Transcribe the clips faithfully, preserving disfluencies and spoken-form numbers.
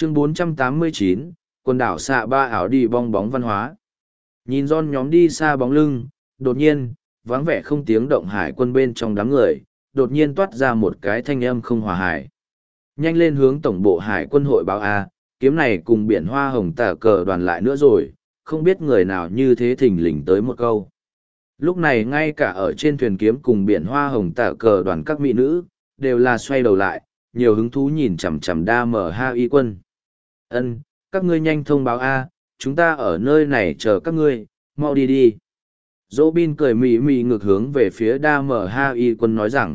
Chương bốn trăm tám mươi chín, quần đảo xạ ba ảo đi bong bóng văn hóa. Nhìn John nhóm đi xa bóng lưng, đột nhiên, vắng vẻ không tiếng động hải quân bên trong đám người, đột nhiên toát ra một cái thanh âm không hòa hải. Nhanh lên hướng tổng bộ hải quân hội báo A, kiếm này cùng biển hoa hồng tả cờ đoàn lại nữa rồi, không biết người nào như thế thình lình tới một câu. Lúc này ngay cả ở trên thuyền kiếm cùng biển hoa hồng tả cờ đoàn các mỹ nữ, đều là xoay đầu lại, nhiều hứng thú nhìn chằm chằm đa mở ha y quân. Ân, các ngươi nhanh thông báo A, chúng ta ở nơi này chờ các ngươi, mau đi đi. Robin cười mị mị ngược hướng về phía đa mở ha y quân nói rằng,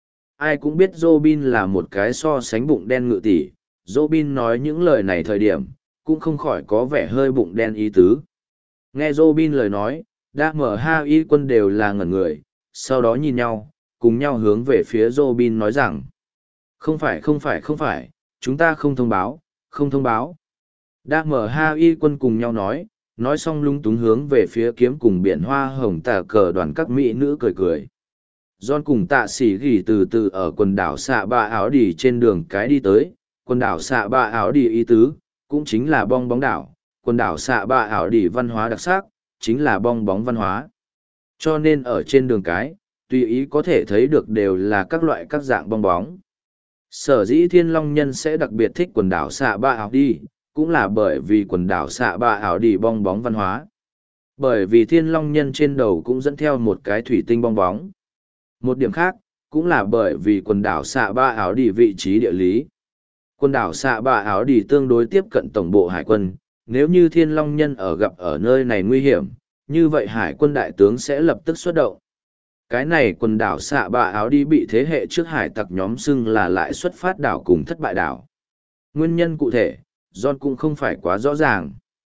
ai cũng biết Robin là một cái so sánh bụng đen ngự tỷ. Robin nói những lời này thời điểm, cũng không khỏi có vẻ hơi bụng đen ý tứ. Nghe Robin lời nói, đa mở ha y quân đều là ngẩn người, sau đó nhìn nhau, cùng nhau hướng về phía Robin nói rằng, không phải không phải không phải, chúng ta không thông báo, không thông báo. Đa mở ha y quân cùng nhau nói, nói xong lung túng hướng về phía kiếm cùng biển hoa hồng tà cờ đoàn các mỹ nữ cười cười. John cùng tạ sĩ gỉ từ từ ở quần đảo xạ ba áo đi trên đường cái đi tới, quần đảo xạ ba áo đi ý tứ, cũng chính là bong bóng đảo, quần đảo xạ ba áo đi văn hóa đặc sắc, chính là bong bóng văn hóa. Cho nên ở trên đường cái, tùy ý có thể thấy được đều là các loại các dạng bong bóng. Sở dĩ Thiên Long Nhân sẽ đặc biệt thích quần đảo xạ ba áo đi, cũng là bởi vì quần đảo xạ ba áo đi bong bóng văn hóa. Bởi vì Thiên Long Nhân trên đầu cũng dẫn theo một cái thủy tinh bong bóng. Một điểm khác, cũng là bởi vì quần đảo xạ ba áo đi vị trí địa lý. Quần đảo xạ ba áo đi tương đối tiếp cận tổng bộ hải quân, nếu như Thiên Long Nhân ở gặp ở nơi này nguy hiểm, như vậy hải quân đại tướng sẽ lập tức xuất động. Cái này quần đảo xạ ba áo đi bị thế hệ trước hải tặc nhóm xưng là lại xuất phát đảo cùng thất bại đảo. Nguyên nhân cụ thể, John cũng không phải quá rõ ràng.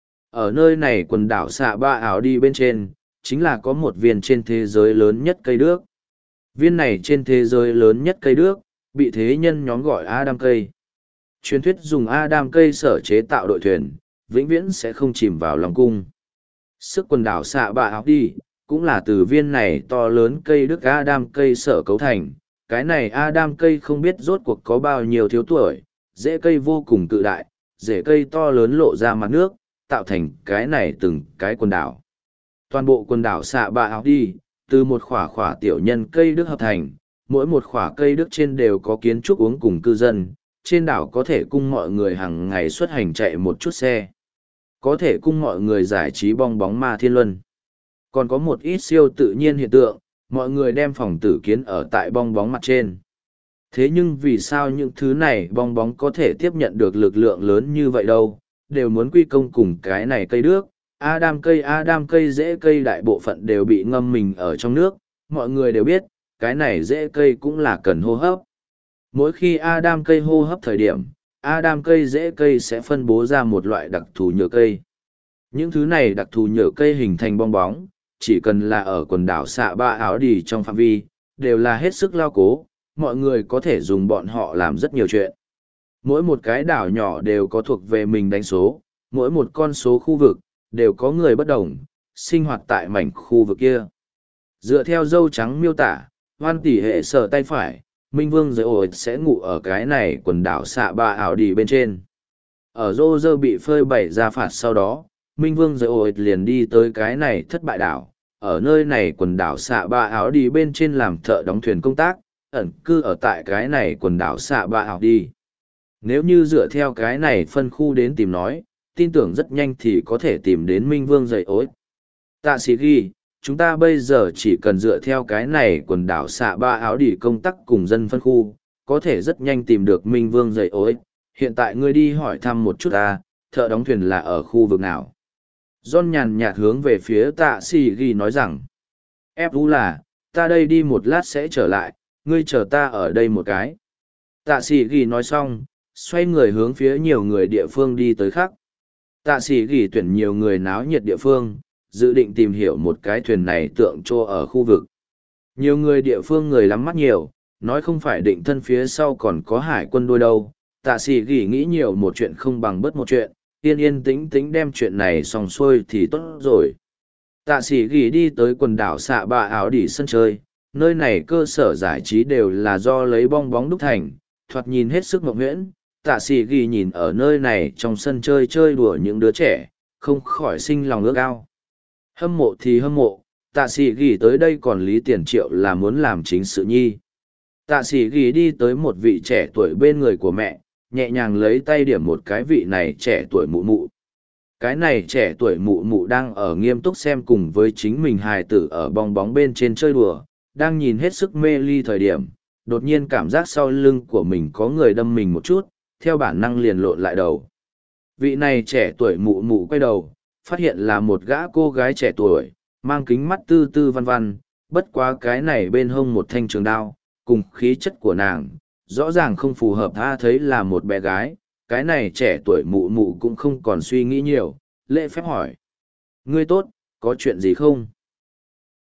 Ở nơi này quần đảo xạ ba áo đi bên trên, chính là có một viên trên thế giới lớn nhất cây đước. Viên này trên thế giới lớn nhất cây đước, bị thế nhân nhóm gọi Adam cây. Truyền thuyết dùng Adam cây sở chế tạo đội thuyền, vĩnh viễn sẽ không chìm vào lòng cung. Sức quần đảo xạ ba áo đi, cũng là từ viên này to lớn cây đức Adam cây sở cấu thành. Cái này Adam cây không biết rốt cuộc có bao nhiêu thiếu tuổi, rễ cây vô cùng cự đại, rễ cây to lớn lộ ra mặt nước, tạo thành cái này từng cái quần đảo. Toàn bộ quần đảo xạ ba áo đi, từ một khỏa khỏa tiểu nhân cây đức hợp thành, mỗi một khỏa cây đức trên đều có kiến trúc uống cùng cư dân, trên đảo có thể cung mọi người hàng ngày xuất hành chạy một chút xe. Có thể cung mọi người giải trí bong bóng ma thiên luân. Còn có một ít siêu tự nhiên hiện tượng, mọi người đem phòng tử kiến ở tại bong bóng mặt trên. Thế nhưng vì sao những thứ này bong bóng có thể tiếp nhận được lực lượng lớn như vậy đâu, đều muốn quy công cùng cái này cây đước. Adam cây Adam cây rễ cây đại bộ phận đều bị ngâm mình ở trong nước, mọi người đều biết, cái này rễ cây cũng là cần hô hấp. Mỗi khi Adam cây hô hấp thời điểm, Adam cây rễ cây sẽ phân bố ra một loại đặc thù nhựa cây. Những thứ này đặc thù nhựa cây hình thành bong bóng, chỉ cần là ở quần đảo xạ ba áo đi trong phạm vi, đều là hết sức lao cố, mọi người có thể dùng bọn họ làm rất nhiều chuyện. Mỗi một cái đảo nhỏ đều có thuộc về mình đánh số, mỗi một con số khu vực, đều có người bất đồng, sinh hoạt tại mảnh khu vực kia. Dựa theo dâu trắng miêu tả, hoan tỷ hệ sở tay phải, Minh Vương giới ổi sẽ ngủ ở cái này quần đảo xạ ba ảo đi bên trên. Ở rô rơ bị phơi bày ra phạt sau đó, Minh Vương giới ổi liền đi tới cái này thất bại đảo. Ở nơi này quần đảo xạ ba ảo đi bên trên làm thợ đóng thuyền công tác, ẩn cư ở tại cái này quần đảo xạ ba ảo đi. Nếu như dựa theo cái này phân khu đến tìm nói, tin tưởng rất nhanh thì có thể tìm đến Minh Vương dậy ối. Tạ sĩ ghi, chúng ta bây giờ chỉ cần dựa theo cái này quần đảo xạ ba áo đi công tác cùng dân phân khu, có thể rất nhanh tìm được Minh Vương dậy ối. Hiện tại ngươi đi hỏi thăm một chút ta, thợ đóng thuyền là ở khu vực nào. John nhàn nhạt hướng về phía tạ sĩ ghi nói rằng, ép u là, ta đây đi một lát sẽ trở lại, ngươi chờ ta ở đây một cái. Tạ sĩ ghi nói xong, xoay người hướng phía nhiều người địa phương đi tới khác. Tạ sĩ ghi tuyển nhiều người náo nhiệt địa phương, dự định tìm hiểu một cái thuyền này tượng trô ở khu vực. Nhiều người địa phương người lắm mắt nhiều, nói không phải định thân phía sau còn có hải quân đôi đâu. Tạ sĩ ghi nghĩ nhiều một chuyện không bằng bớt một chuyện, yên yên tĩnh tĩnh đem chuyện này xong xuôi thì tốt rồi. Tạ sĩ ghi đi tới quần đảo xạ ba áo đi sân chơi, nơi này cơ sở giải trí đều là do lấy bong bóng đúc thành, thoạt nhìn hết sức mộng huyễn, tạ sĩ ghi nhìn ở nơi này trong sân chơi chơi đùa những đứa trẻ, không khỏi sinh lòng ước ao. Hâm mộ thì hâm mộ, tạ sĩ ghi tới đây còn Lý Tiền Triệu là muốn làm chính sự nhi. Tạ sĩ ghi đi tới một vị trẻ tuổi bên người của mẹ, nhẹ nhàng lấy tay điểm một cái vị này trẻ tuổi mụ mụ. Cái này trẻ tuổi mụ mụ đang ở nghiêm túc xem cùng với chính mình hài tử ở bong bóng bên trên chơi đùa, đang nhìn hết sức mê ly thời điểm, đột nhiên cảm giác sau lưng của mình có người đâm mình một chút, theo bản năng liền lộn lại đầu. Vị này trẻ tuổi mụ mụ quay đầu, phát hiện là một gã cô gái trẻ tuổi, mang kính mắt tư tư văn văn, bất quá cái này bên hông một thanh trường đao, cùng khí chất của nàng, rõ ràng không phù hợp tha thấy là một bé gái, cái này trẻ tuổi mụ mụ cũng không còn suy nghĩ nhiều, lễ phép hỏi. Ngươi tốt, có chuyện gì không?